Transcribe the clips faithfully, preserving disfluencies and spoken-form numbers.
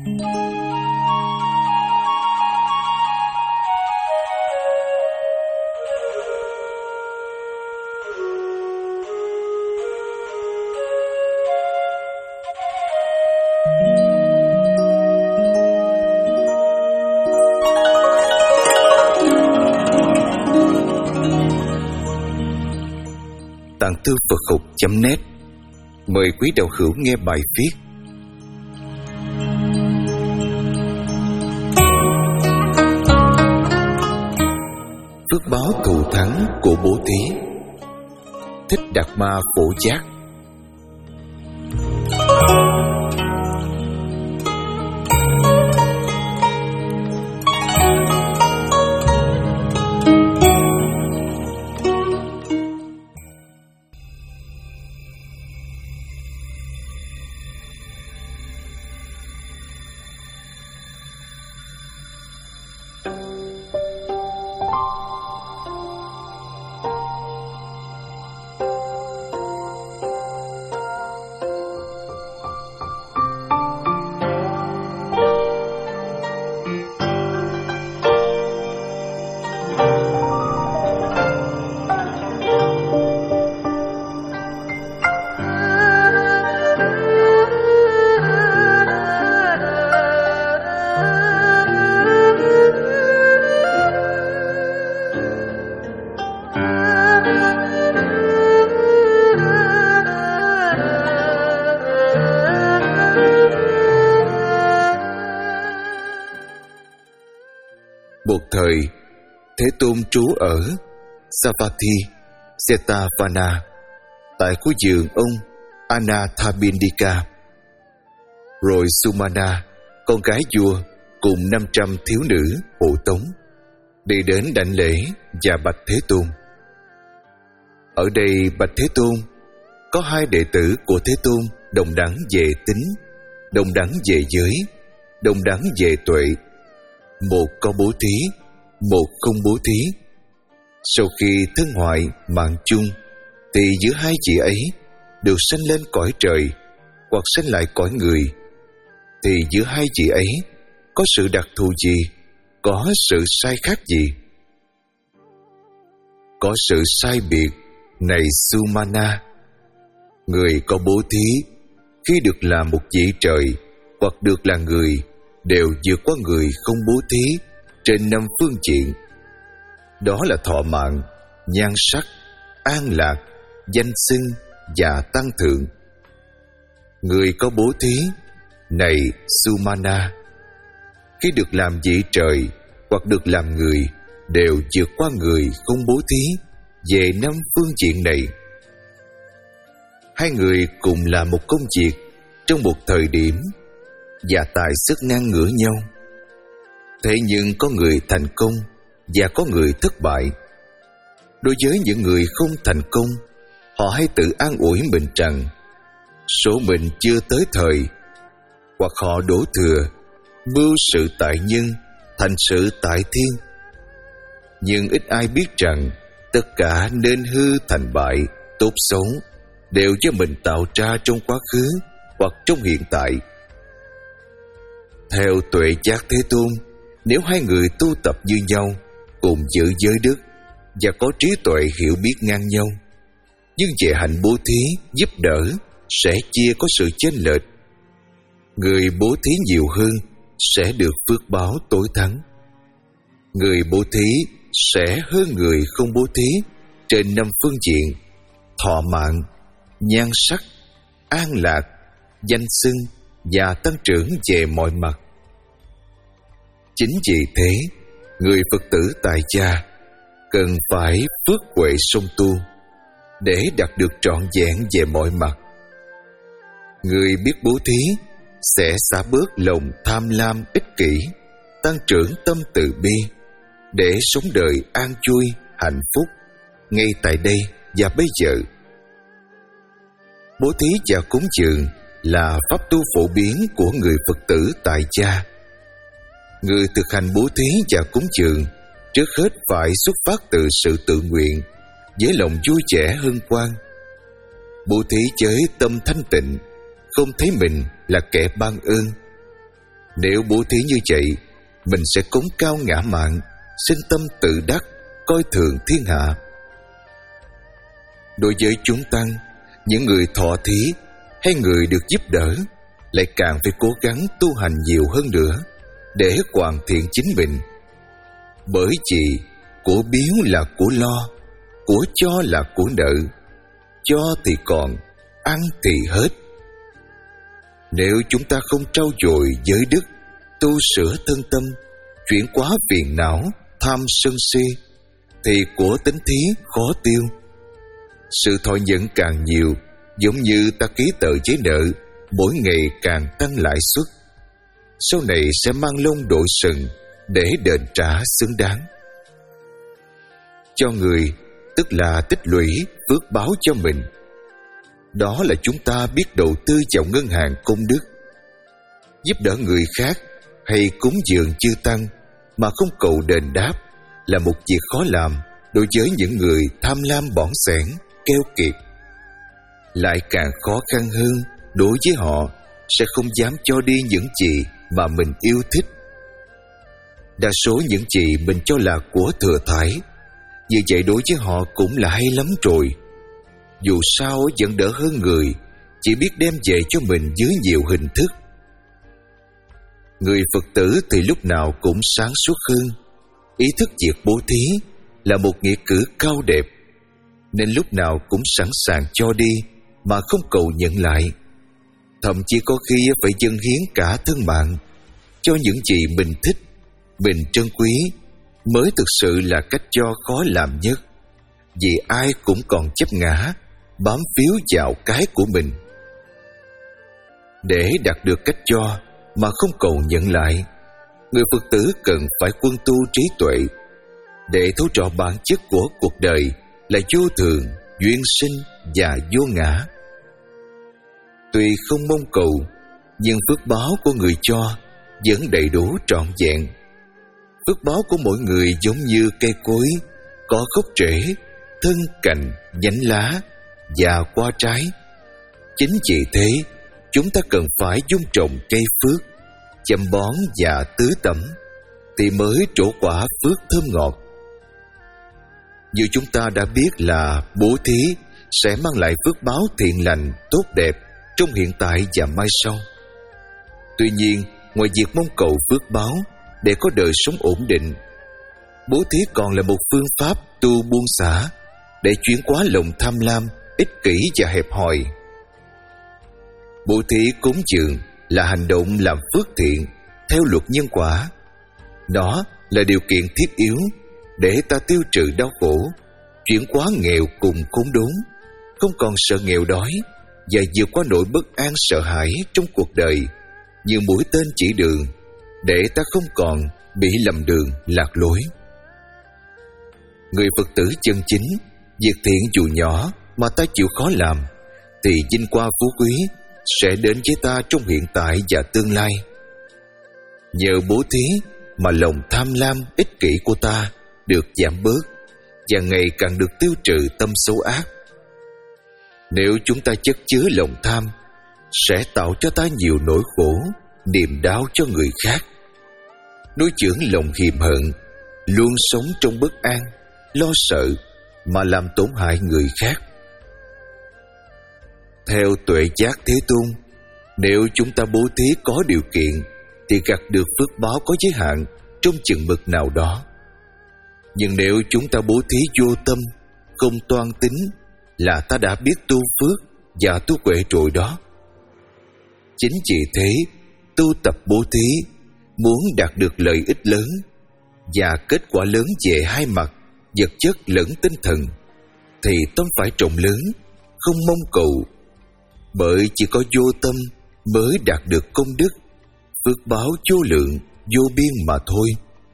Tạng Thư Phật Học chấm net mời quý đạo hữu nghe bài viết Phước báo thù thắng của Bố Thí. Thích Đạt Ma Phổ Giác. Một thời, Thế Tôn trú ở Savatthi, Setavana, tại khu vườn ông Anathapindika. Rồi Sumana, con gái vua, cùng năm trăm thiếu nữ hộ tống, đi đến đảnh lễ và bạch Thế Tôn. Ở đây bạch Thế Tôn, có hai đệ tử của Thế Tôn đồng đẳng về tính, đồng đẳng về giới, đồng đẳng về tuệ. Một có bố thí, một không bố thí. Sau khi thân hoại mạng chung, thì giữa hai chị ấy được sanh lên cõi trời hoặc sanh lại cõi người. Thì giữa hai chị ấy có sự đặc thù gì, có sự sai khác gì? Có sự sai biệt, này Sumana. Người có bố thí, khi được làm một vị trời hoặc được là người, đều vượt qua người không bố thí trên năm phương diện. Đó là thọ mạng, nhan sắc, an lạc, danh xưng và tăng thượng. Người có bố thí, này Sumana, khi được làm vị trời hoặc được làm người, đều vượt qua người không bố thí về năm phương diện này. Hai người cùng làm một công việc trong một thời điểm và tài sức ngang ngửa nhau. Thế nhưng có người thành công và có người thất bại. Đối với những người không thành công, họ hay tự an ủi mình rằng số mình chưa tới thời, hoặc họ đổ thừa mưu sự tại nhân thành sự tại thiên. Nhưng ít ai biết rằng tất cả nên hư thành bại, tốt xấu đều do mình tạo ra trong quá khứ hoặc trong hiện tại. Theo Tuệ Giác Thế Tôn, nếu hai người tu tập như nhau, cùng giữ giới đức và có trí tuệ hiểu biết ngang nhau, nhưng về hạnh bố thí, giúp đỡ sẽ chia có sự chênh lệch. Người bố thí nhiều hơn sẽ được phước báo tối thắng. Người bố thí sẽ hơn người không bố thí trên năm phương diện: thọ mạng, nhan sắc, an lạc, danh xưng và tăng trưởng về mọi mặt. Chính vì thế, người Phật tử tại gia cần phải phước huệ song tu để đạt được trọn vẹn về mọi mặt. Người biết bố thí sẽ xả bớt lòng tham lam ích kỷ, tăng trưởng tâm từ bi để sống đời an vui, hạnh phúc ngay tại đây và bây giờ. Bố thí và cúng dường là pháp tu phổ biến của người Phật tử tại gia. Người thực hành bố thí và cúng dường trước hết phải xuất phát từ sự tự nguyện, với lòng vui vẻ hân hoan. Bố thí với tâm thanh tịnh, không thấy mình là kẻ ban ơn. Nếu bố thí như vậy, mình sẽ cống cao ngã mạn, sinh tâm tự đắc, coi thường thiên hạ. Đối với chúng tăng, những người thọ thí hay người được giúp đỡ lại càng phải cố gắng tu hành nhiều hơn nữa để hoàn thiện chính mình. Bởi vì của biếu là của lo, của cho là của nợ, cho thì còn, ăn thì hết. Nếu chúng ta không trau dồi giới đức, tu sửa thân tâm, chuyển hóa phiền não, tham sân si, thì của tính thí khó tiêu. Sự thọ nhận càng nhiều, giống như ta ký tờ giấy nợ, mỗi ngày càng tăng lãi suất, sau này sẽ mang lông đội sừng để đền trả xứng đáng. Cho người tức là tích lũy phước báo cho mình. Đó là chúng ta biết đầu tư vào ngân hàng công đức. Giúp đỡ người khác hay cúng dường chư tăng mà không cầu đền đáp là một việc khó làm đối với những người tham lam bỏng sẻn, keo kiệt. Lại càng khó khăn hơn đối với họ sẽ không dám cho đi những gì mà mình yêu thích. Đa số những gì mình cho là của thừa thải, như vậy đối với họ cũng là hay lắm rồi. Dù sao vẫn đỡ hơn người chỉ biết đem về cho mình dưới nhiều hình thức. Người Phật tử thì lúc nào cũng sáng suốt hơn. Ý thức việc bố thí là một nghĩa cử cao đẹp, nên lúc nào cũng sẵn sàng cho đi mà không cầu nhận lại. Thậm chí có khi phải dâng hiến cả thân mạng cho những gì mình thích, mình trân quý, mới thực sự là cách cho khó làm nhất. Vì ai cũng còn chấp ngã, bám phiếu vào cái của mình. Để đạt được cách cho mà không cầu nhận lại, người Phật tử cần phải quân tu trí tuệ để thấu rõ bản chất của cuộc đời là vô thường, duyên sinh và vô ngã. Tuy không mong cầu, nhưng phước báo của người cho vẫn đầy đủ trọn vẹn. Phước báo của mỗi người giống như cây cối, có gốc rễ, thân cành, nhánh lá và hoa trái. Chính vì thế, chúng ta cần phải dung trồng cây phước, chăm bón và tưới tẩm, thì mới trổ quả phước thơm ngọt. Như chúng ta đã biết là bố thí sẽ mang lại phước báo thiện lành, tốt đẹp trong hiện tại và mai sau. Tuy nhiên, ngoài việc mong cầu phước báo để có đời sống ổn định, bố thí còn là một phương pháp tu buông xả để chuyển hóa lòng tham lam, ích kỷ và hẹp hòi. Bố thí cúng dường là hành động làm phước thiện theo luật nhân quả. Đó là điều kiện thiết yếu để ta tiêu trừ đau khổ, chuyển hóa nghèo cùng khốn đốn, không còn sợ nghèo đói và vượt qua nỗi bất an sợ hãi trong cuộc đời như mũi tên chỉ đường, để ta không còn bị lầm đường lạc lối. Người Phật tử chân chính, việc thiện dù nhỏ mà ta chịu khó làm, thì vinh quang phú quý sẽ đến với ta trong hiện tại và tương lai. Nhờ bố thí mà lòng tham lam, ích kỷ của ta được giảm bớt và ngày càng được tiêu trừ tâm xấu ác. Nếu chúng ta chất chứa lòng tham, sẽ tạo cho ta nhiều nỗi khổ, niềm đau cho người khác. Nuôi dưỡng lòng hiềm hận, luôn sống trong bất an, lo sợ mà làm tổn hại người khác. Theo tuệ giác Thế Tôn, nếu chúng ta bố thí có điều kiện thì gặt được phước báo có giới hạn trong chừng mực nào đó. Nhưng nếu chúng ta bố thí vô tâm, không toan tính, là ta đã biết tu phước và tu huệ rồi đó. Chính vì thế, tu tập bố thí muốn đạt được lợi ích lớn và kết quả lớn về hai mặt vật chất lẫn tinh thần, thì tâm phải trồng lớn, không mong cầu. Bởi chỉ có vô tâm mới đạt được công đức, phước báo vô lượng, vô biên mà thôi.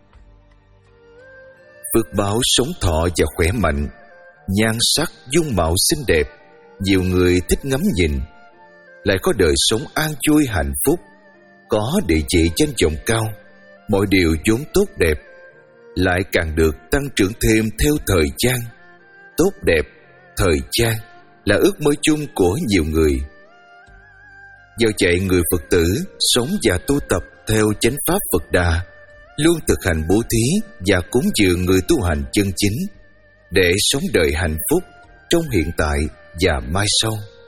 Phước báo sống thọ và khỏe mạnh, nhan sắc dung mạo xinh đẹp, nhiều người thích ngắm nhìn, lại có đời sống an vui hạnh phúc, có địa vị danh vọng cao, mọi điều vốn tốt đẹp, lại càng được tăng trưởng thêm theo thời gian. Tốt đẹp, thời gian là ước mơ chung của nhiều người. Do vậy, người Phật tử sống và tu tập theo chánh pháp Phật Đà, luôn thực hành bố thí và cúng dường người tu hành chân chính để sống đời hạnh phúc trong hiện tại và mai sau.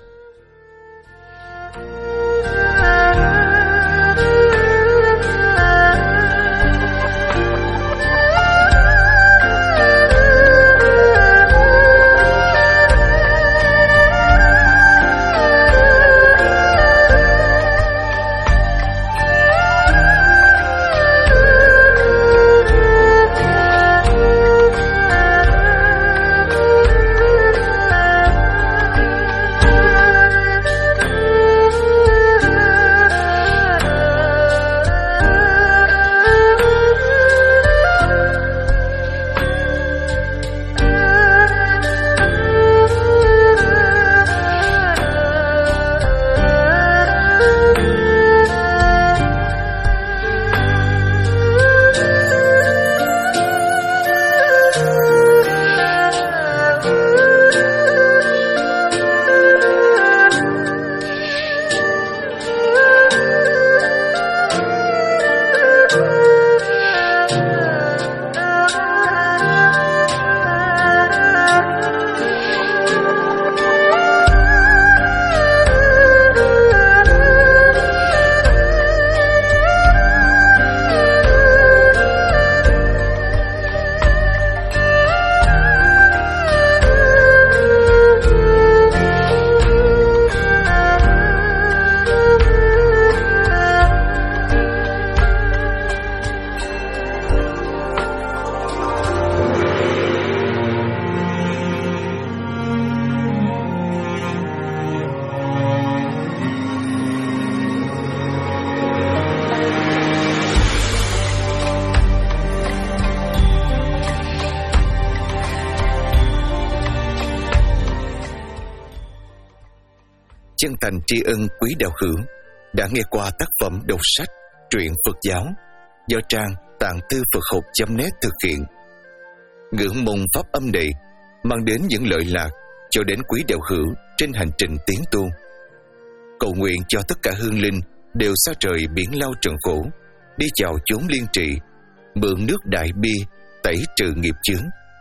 Chân thành tri ân quý đạo hữu đã nghe qua tác phẩm đọc sách truyện Phật giáo do trang tạng thư Phật học chấm net thực hiện. Ngưỡng mong pháp âm này mang đến những lợi lạc cho đến quý đạo hữu trên hành trình tiến tu. Cầu nguyện cho tất cả hương linh đều xa trời biển lao trần khổ, đi vào chốn liên trị, mượn nước đại bi tẩy trừ nghiệp chướng.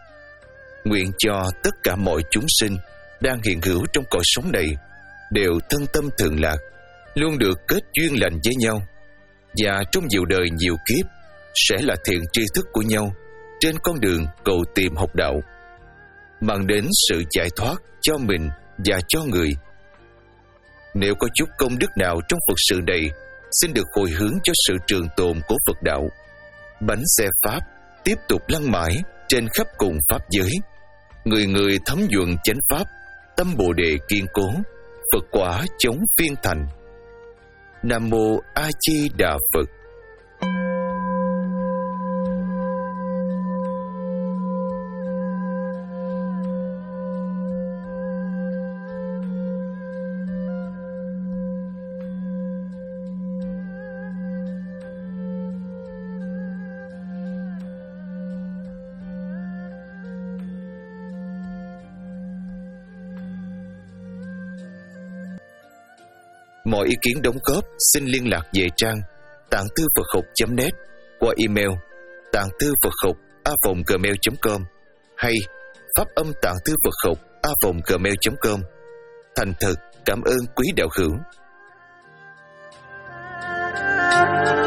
Nguyện cho tất cả mọi chúng sinh đang hiện hữu trong cõi sống này đều thân tâm thường lạc, luôn được kết duyên lành với nhau, và trong nhiều đời nhiều kiếp sẽ là thiện tri thức của nhau trên con đường cầu tìm học đạo, mang đến sự giải thoát cho mình và cho người. Nếu có chút công đức nào trong Phật sự này, xin được hồi hướng cho sự trường tồn của Phật đạo. Bánh xe Pháp tiếp tục lăn mãi trên khắp cùng Pháp giới, người người thấm nhuần chánh Pháp, tâm Bồ Đề kiên cố, Phật quả chống phiên thành. Nam Mô A Di Đà Phật. Mọi ý kiến đóng góp xin liên lạc về trang tạng thư Phật học chấm net qua email tạng thư Phật học a vòng gmail chấm com hay pháp âm tạng thư Phật học a vòng gmail chấm com. Thành thật cảm ơn quý đạo hữu.